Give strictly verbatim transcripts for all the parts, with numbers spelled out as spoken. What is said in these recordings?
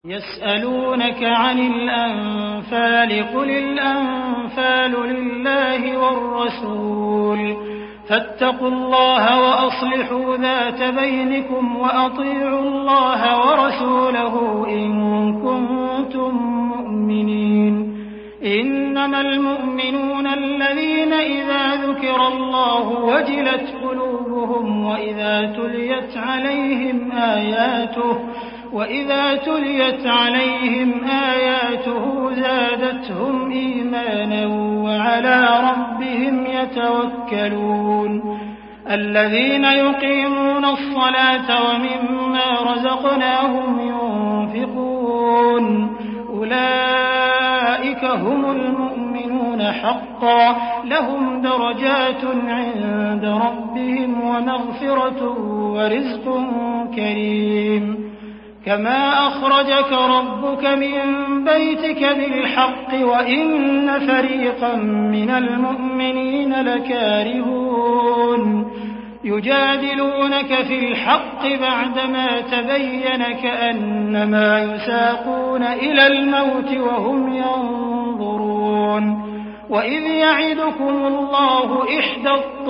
يسألونك عن الأنفال قل الأنفال لله والرسول فاتقوا الله وأصلحوا ذات بينكم وأطيعوا الله ورسوله إن كنتم مؤمنين إنما المؤمنون الذين إذا ذكر الله وجلت قلوبهم وإذا تليت عليهم آياته وإذا تليت عليهم آياته زادتهم إيمانا وعلى ربهم يتوكلون الذين يقيمون الصلاة ومما رزقناهم ينفقون أولئك هم المؤمنون حقا لهم درجات عند ربهم ومغفرة ورزق كريم كما أخرجك ربك من بيتك بالحق وإن فريقا من المؤمنين لكارهون يجادلونك في الحق بعدما تبين كأنما يساقون إلى الموت وهم ينظرون وإذ يعدكم الله إحدى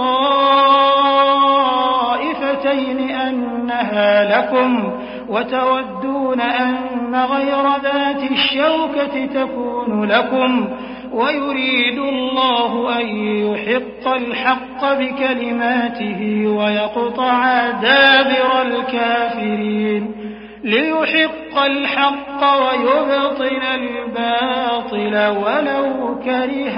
الطائفتين أنها لكم وتودون أن غير ذات الشوكة تكون لكم ويريد الله أن يحق الحق بكلماته ويقطع دابر الكافرين ليحق الحق ويبطل الباطل ولو كره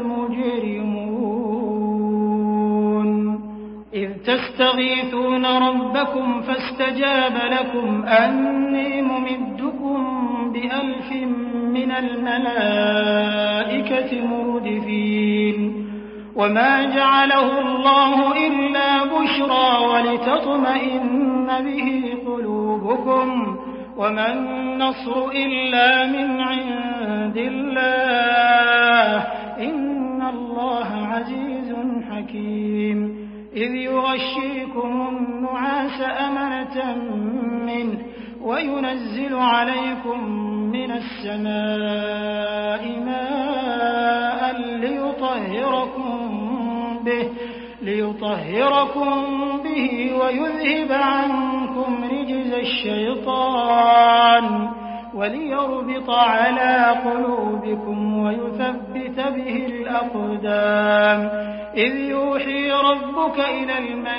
المجرمون إذ تستغيثون ربكم فاستجاب لكم أني ممدكم بألف من الملائكة مردفين وما جعله الله إلا بشرى ولتطمئن به قلوبكم وما النصر إلا من عند الله إن الله عزيز حكيم إذ يغشيكم النعاس أمنة منه وينزل عليكم من السماء ماء ليطهركم به ليطهركم به ويذهب عنكم رجز الشيطان وليربط على قلوبكم ويثبت به الأقدام إذ يوحي ربك إلى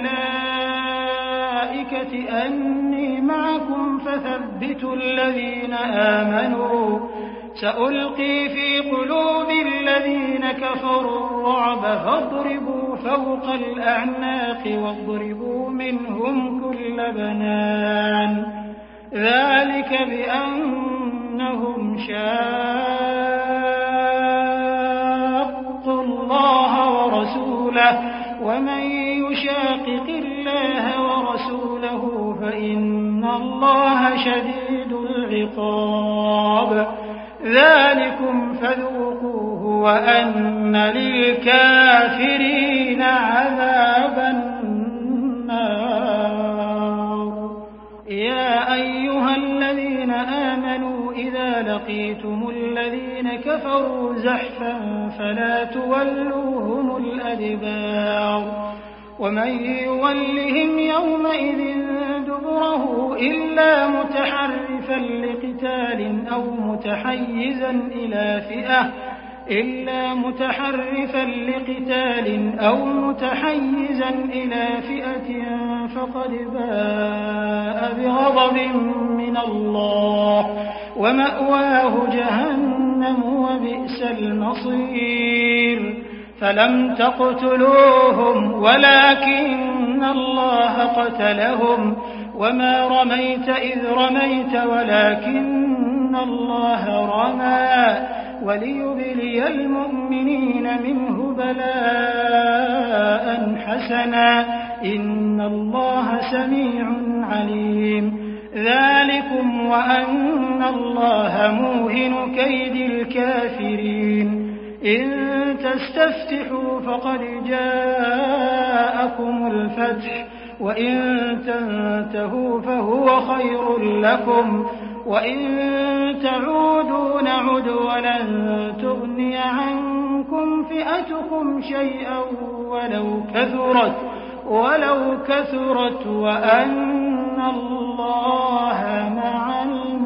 الملائكة أني معكم فثبتوا الذين آمنوا سألقي في قلوب الذين كفروا الرعب فاضربوا فوق الأعناق واضربوا منهم كل بنان ذلك بأنهم شاقوا الله ورسوله ومن يشاقق الله ورسوله فإن الله شديد العقاب ذلكم فذوقوه وأن للكافرين عذاب النار يا أيها الذين آمنوا إذا لقيتم الذين كفروا زحفا فلا تولوهم الأدبار ومن يولهم يومئذ دبره إلا متحرفا لقتال أو متحيزا إلى فئة إلا متحرفا لقتال أو متحيزا إلى فئة فقد باء بغضب من الله ومأواه جهنم وبئس المصير فلم تقتلوهم ولكن الله قتلهم وما رميت إذ رميت ولكن الله رمى وليبلي المؤمنين منه بلاء حسنا إن الله سميع عليم ذلكم وأن الله موهن كيد الكافرين إن تستفتحوا فقد جاءكم الفتح وإن تنتهوا فهو خير لكم وإن تعودوا نعد ولن تغني عنكم فئتكم شيئا ولو كثرت ولو كثرت وأن الله مع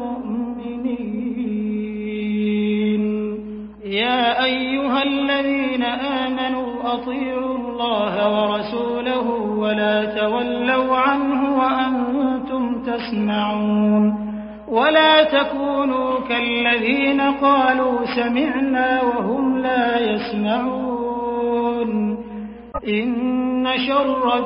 المؤمنين. يا أيها الذين آمنوا أطيعوا الله ورسوله ولا تولوا عنه وأنتم تسمعون. ولا تكونوا كالذين قالوا سمعنا وهم لا يسمعون. إن شر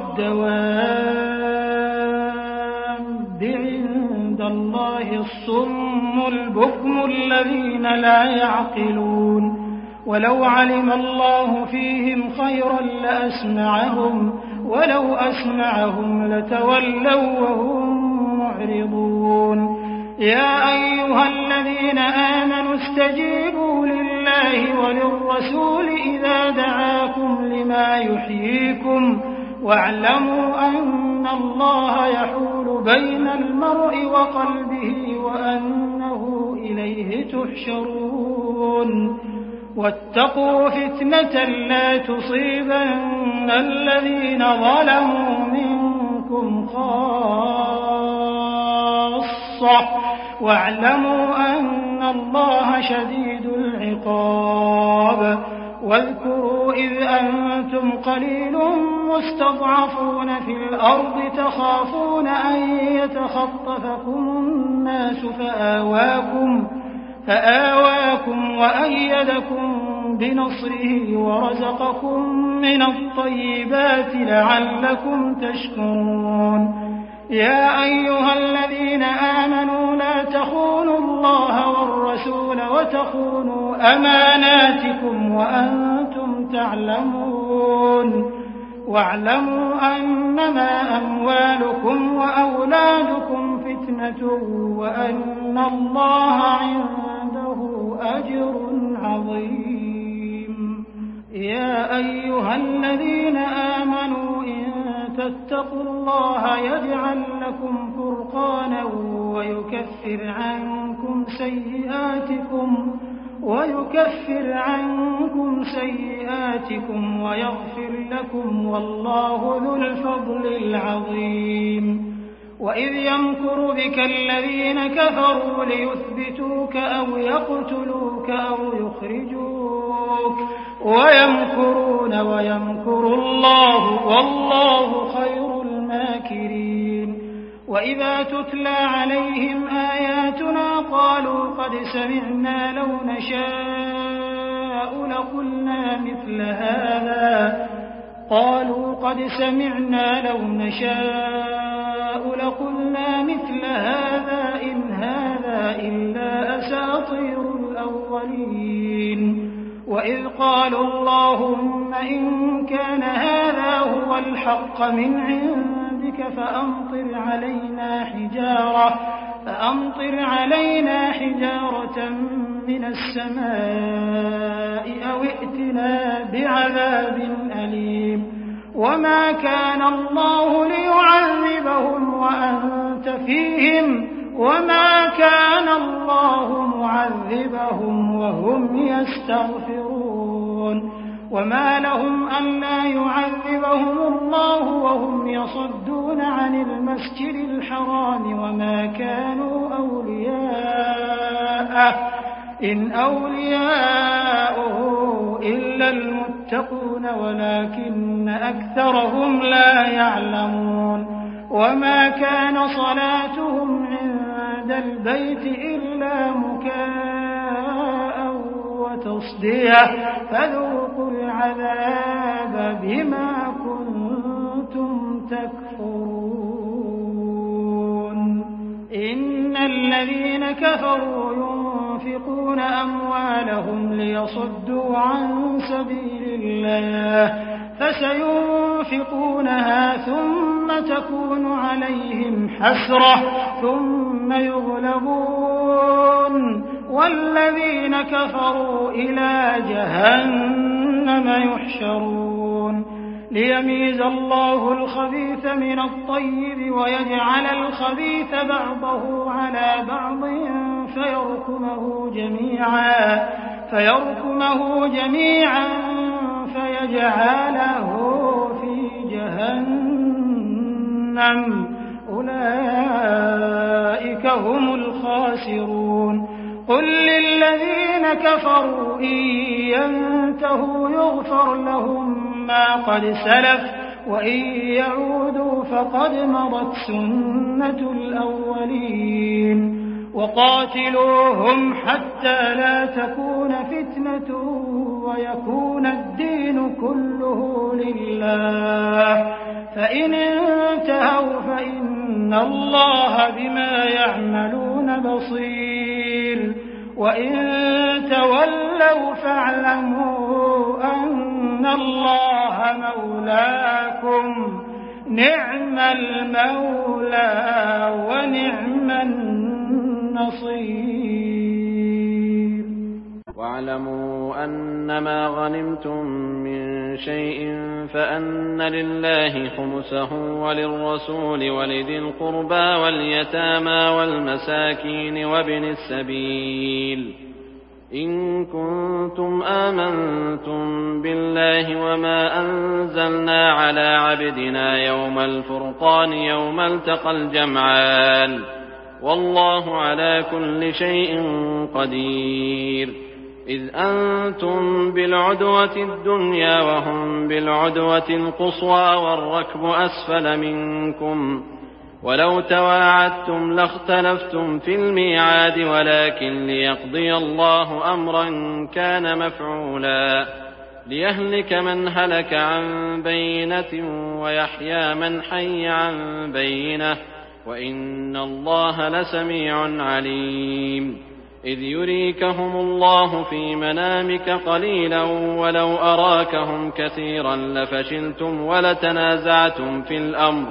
الدواب عند الله الصم البكم الذين لا يعقلون. ولو علم الله فيهم خيرا لأسمعهم ولو أسمعهم لتولوا وهم معرضون. يا أيها الذين آمنوا استجيبوا لله وللرسول إذا دعاكم لما يحييكم واعلموا أن الله يحول بين المرء وقلبه وأنه إليه تحشرون. واتقوا فتنة لا تصيبن الذين ظلموا منكم خاصة واعلموا أن الله شديد العقاب. واذكروا إذ أنتم قليل مستضعفون في الأرض تخافون أن يتخطفكم الناس فآواكم فآواكم وأيدكم بنصره ورزقكم من الطيبات لعلكم تشكرون. يا أيها الذين آمنوا لا تخونوا الله والرسول وتخونوا أماناتكم وأنتم تعلمون. واعلموا أنما أموالكم وأولادكم فتنة وأن الله عنده أجر عظيم. يا أيها الذين آمنوا إن تتقوا الله يجعل لكم فرقانا ويكفر عنكم سيئاتكم ويكفر عنكم سيئاتكم ويغفر لكم والله ذو الفضل العظيم. وإذ يمكر بك الذين كفروا ليثبتوك أو يقتلوك أو يخرجوك ويمكرون ويمكر الله والله خير الماكرين. وإذا تتلى عليهم آياتنا قالوا قد سمعنا لو نشاء لقلنا مثل هذا قالوا قد سمعنا لو نشاء لقلنا مثل هذا إن هذا إلا أساطير الأولين. وإذ قالوا اللهم إن كان هذا هو الحق من عندك فأمطر علينا حجارة فأمطر علينا حجارة من السماء أو ائتنا بعذاب أليم. وما كان الله ليعذبهم وأنت فيهم وما كان الله معذبهم وهم يستغفرون. وما لهم ألا يعذبهم الله وهم يصدون عن المسجد الحرام وما كانوا أولياءه إن أولياؤه إلا المتقون ولكن أكثرهم لا يعلمون. وما كان صلاتهم عند البيت إلا مكاء وتصدية فذوقوا العذاب بما كنتم تكفرون. إن الذين كفروا ينفقون أموالهم ليصدوا عن سبيل الله فسينفقونها ثم تكون عليهم حسرة ثم يغلبون والذين كفروا إلى جهنم يحشرون. ليميز الله الخبيث من الطيب ويجعل الخبيث بعضه على بعض فيركمه جميعا فيركمه جميعا فيجعله في جهنم أولئك هم الخاسرون قل للذين كفروا إن ينتهوا يغفر لهم ما قد سلف وإن يعودوا فقد مضت سنة الأولين وقاتلوهم حتى لا تكون فتنة ويكون الدين كله لله فإن انتهوا فإن الله بما يعملون بصير وإن تولوا فاعلموا أن الله مولاكم نعم المولى ونعم النصير واعلموا أنما غنمتم من شيء فأن لله خمسه وللرسول ولذي القربى واليتامى والمساكين وابن السبيل إن كنتم آمنتم بالله وما أنزلنا على عبدنا يوم الفرقان يوم التقى الجمعان والله على كل شيء قدير إذ أنتم بالعدوة الدنيا وهم بالعدوة القصوى والركب أسفل منكم ولو تواعدتم لاختلفتم في الميعاد ولكن ليقضي الله أمرا كان مفعولا ليهلك من هلك عن بينة ويحيى من حي عن بينة وإن الله لسميع عليم إذ يريكهم الله في منامك قليلا ولو أراكهم كثيرا لفشلتم ولتنازعتم في الأمر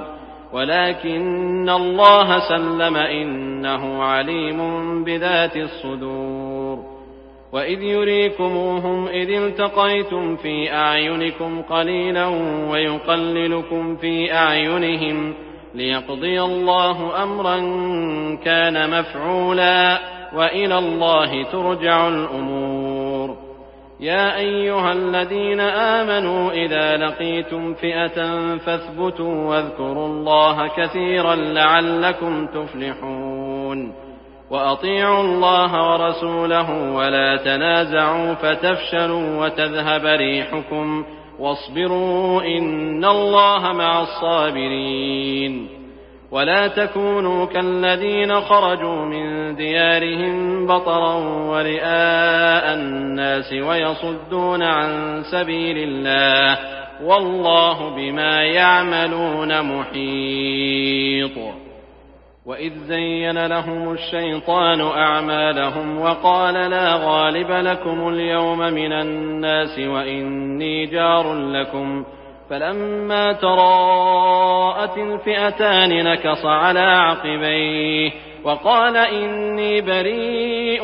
ولكن الله سلم إنه عليم بذات الصدور وإذ يريكموهم إذ التقيتم في أعينكم قليلا ويقللكم في أعينهم ليقضي الله أمرا كان مفعولا وإلى الله ترجع الأمور يا أيها الذين آمنوا إذا لقيتم فئة فاثبتوا واذكروا الله كثيرا لعلكم تفلحون وأطيعوا الله ورسوله ولا تنازعوا فتفشلوا وتذهب ريحكم واصبروا إن الله مع الصابرين ولا تكونوا كالذين خرجوا من ديارهم بطرا ورئاء الناس ويصدون عن سبيل الله والله بما يعملون محيط وإذ زين لهم الشيطان أعمالهم وقال لا غالب لكم اليوم من الناس وإني جار لكم فلما تراءت الفئتان نكص على عقبيه وقال إني بريء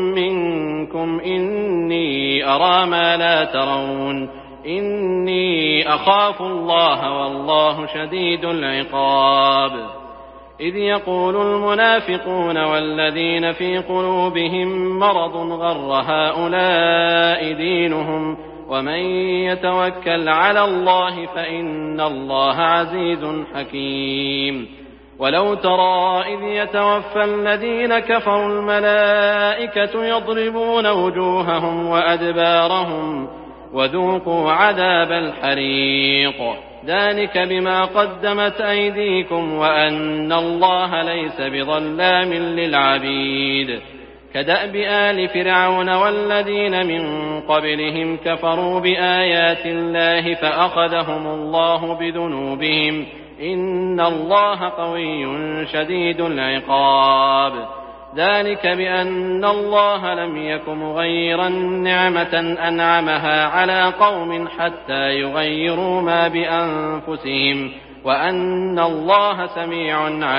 منكم إني أرى ما لا ترون إني أخاف الله والله شديد العقاب إذ يقول المنافقون والذين في قلوبهم مرض غر هؤلاء دينهم ومن يتوكل على الله فإن الله عزيز حكيم ولو ترى إذ يتوفى الذين كفروا الملائكة يضربون وجوههم وأدبارهم وذوقوا عذاب الحريق ذلك بما قدمت أيديكم وأن الله ليس بظلام للعبيد كدأب آل فرعون والذين من قبلهم كفروا بآيات الله فأخذهم الله بذنوبهم إن الله قوي شديد العقاب ذلك بأن الله لم يك مغيرا نعمة أنعمها على قوم حتى يغيروا ما بأنفسهم وأن الله سميع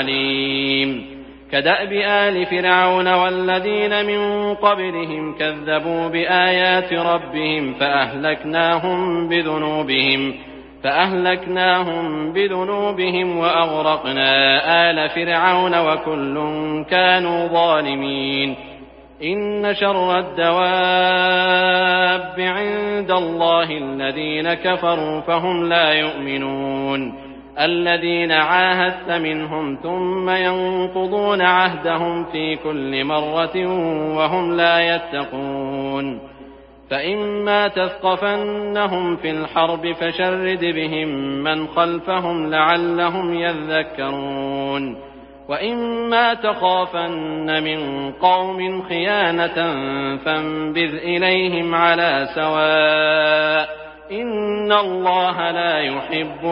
عليم كدأب آل فرعون والذين من قبلهم كذبوا بآيات ربهم فأهلكناهم بذنوبهم فأهلكناهم بذنوبهم وأغرقنا آل فرعون وكل كانوا ظالمين إن شر الدواب عند الله الذين كفروا فهم لا يؤمنون الذين عاهدت منهم ثم ينقضون عهدهم في كل مرة وهم لا يتقون فإما تثقفنهم في الحرب فشرد بهم من خلفهم لعلهم يذكرون وإما تخافن من قوم خيانة فانبذ إليهم على سواء إن الله لا يحب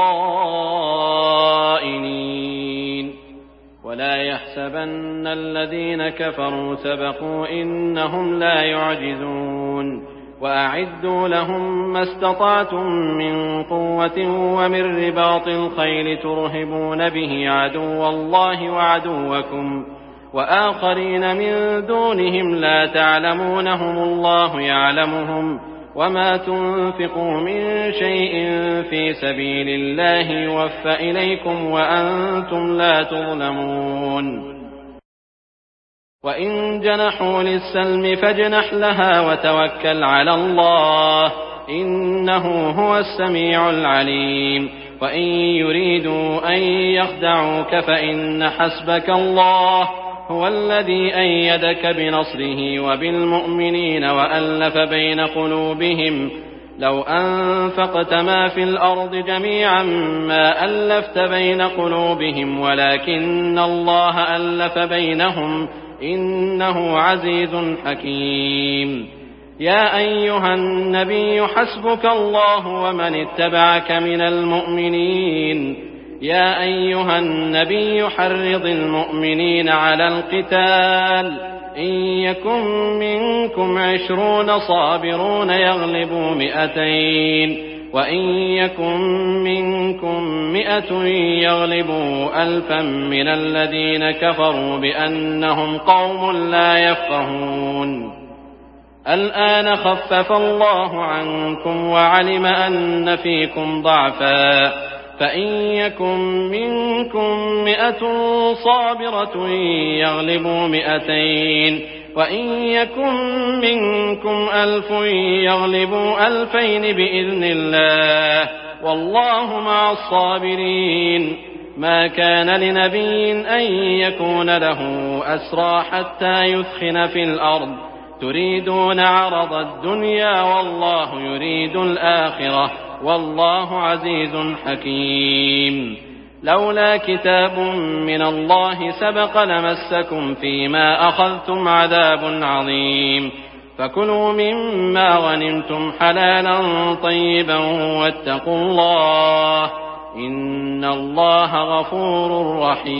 الخائنين ولا يحسبن الذين كفروا سبقوا إنهم لا يعجزون وأعدوا لهم ما استطعتم من قوة ومن رباط الخيل ترهبون به عدو الله وعدوكم وآخرين من دونهم لا تعلمونهم الله يعلمهم وما تنفقوا من شيء في سبيل الله يوفى إليكم وأنتم لا تظلمون وإن جنحوا للسلم فاجنح لها وتوكل على الله إنه هو السميع العليم وإن يريدوا أن يخدعوك فإن حسبك الله هو الذي أيدك بنصره وبالمؤمنين وألف بين قلوبهم لو أنفقت ما في الأرض جميعا ما ألفت بين قلوبهم ولكن الله ألف بينهم إنه عزيز حكيم يا أيها النبي حسبك الله ومن اتبعك من المؤمنين يا أيها النبي حرض المؤمنين على القتال إن يكن منكم عشرون صابرون يغلبوا مئتين وإن يكن منكم مئة يغلبوا ألفا من الذين كفروا بأنهم قوم لا يفقهون الآن خفف الله عنكم وعلم أن فيكم ضعفا فإن يكن منكم مئة صابرة يغلبوا مئتين وإن يكن منكم ألف يغلبوا ألفين بإذن الله والله مع الصابرين ما كان لنبي أن يكون له أسرى حتى يثخن في الأرض تريدون عرض الدنيا والله يريد الآخرة والله عزيز حكيم لولا كتاب من الله سبق لمسكم فيما أخذتم عذاب عظيم فكلوا مما غنمتم حلالا طيبا واتقوا الله إن الله غفور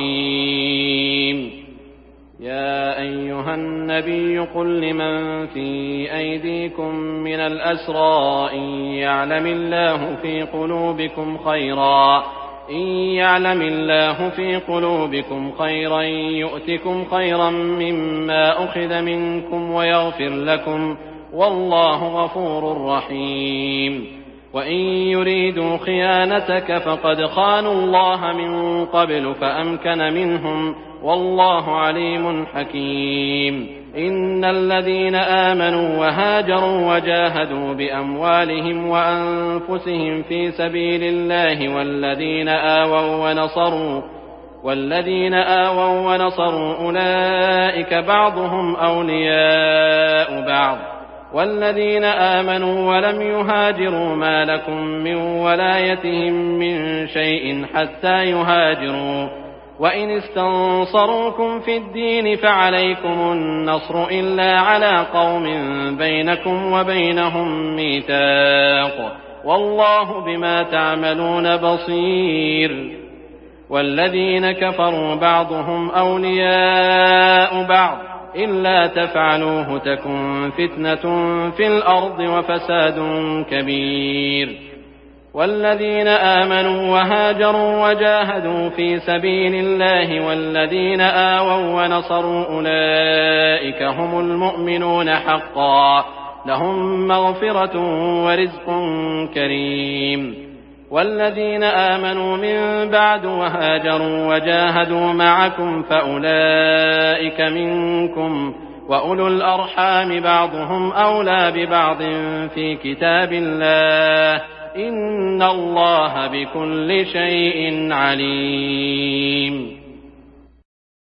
رحيم يا أيها النبي قل لمن في أيديكم من الأسرى إن يعلم الله في قلوبكم خيرا إن يعلم الله في قلوبكم خيرا يؤتكم خيرا مما أخذ منكم ويغفر لكم والله غفور رحيم وإن يريدوا خيانتك فقد خانوا الله من قبل فأمكن منهم والله عليم حكيم إن الذين آمنوا وهاجروا وجاهدوا بأموالهم وأنفسهم في سبيل الله والذين آووا ونصروا والذين آووا ونصروا أولئك بعضهم أولياء بعض والذين آمنوا ولم يهاجروا ما لكم من ولايتهم من شيء حتى يهاجروا وإن استنصروكم في الدين فعليكم النصر إلا على قوم بينكم وبينهم ميثاق والله بما تعملون بصير والذين كفروا بعضهم أولياء بعض إلا تفعلوه تكن فتنة في الأرض وفساد كبير والذين آمنوا وهاجروا وجاهدوا في سبيل الله والذين آووا ونصروا أولئك هم المؤمنون حقا لهم مغفرة ورزق كريم والذين آمنوا من بعد وهاجروا وجاهدوا معكم فأولئك منكم وأولو الأرحام بعضهم أولى ببعض في كتاب الله إن الله بكل شيء عليم.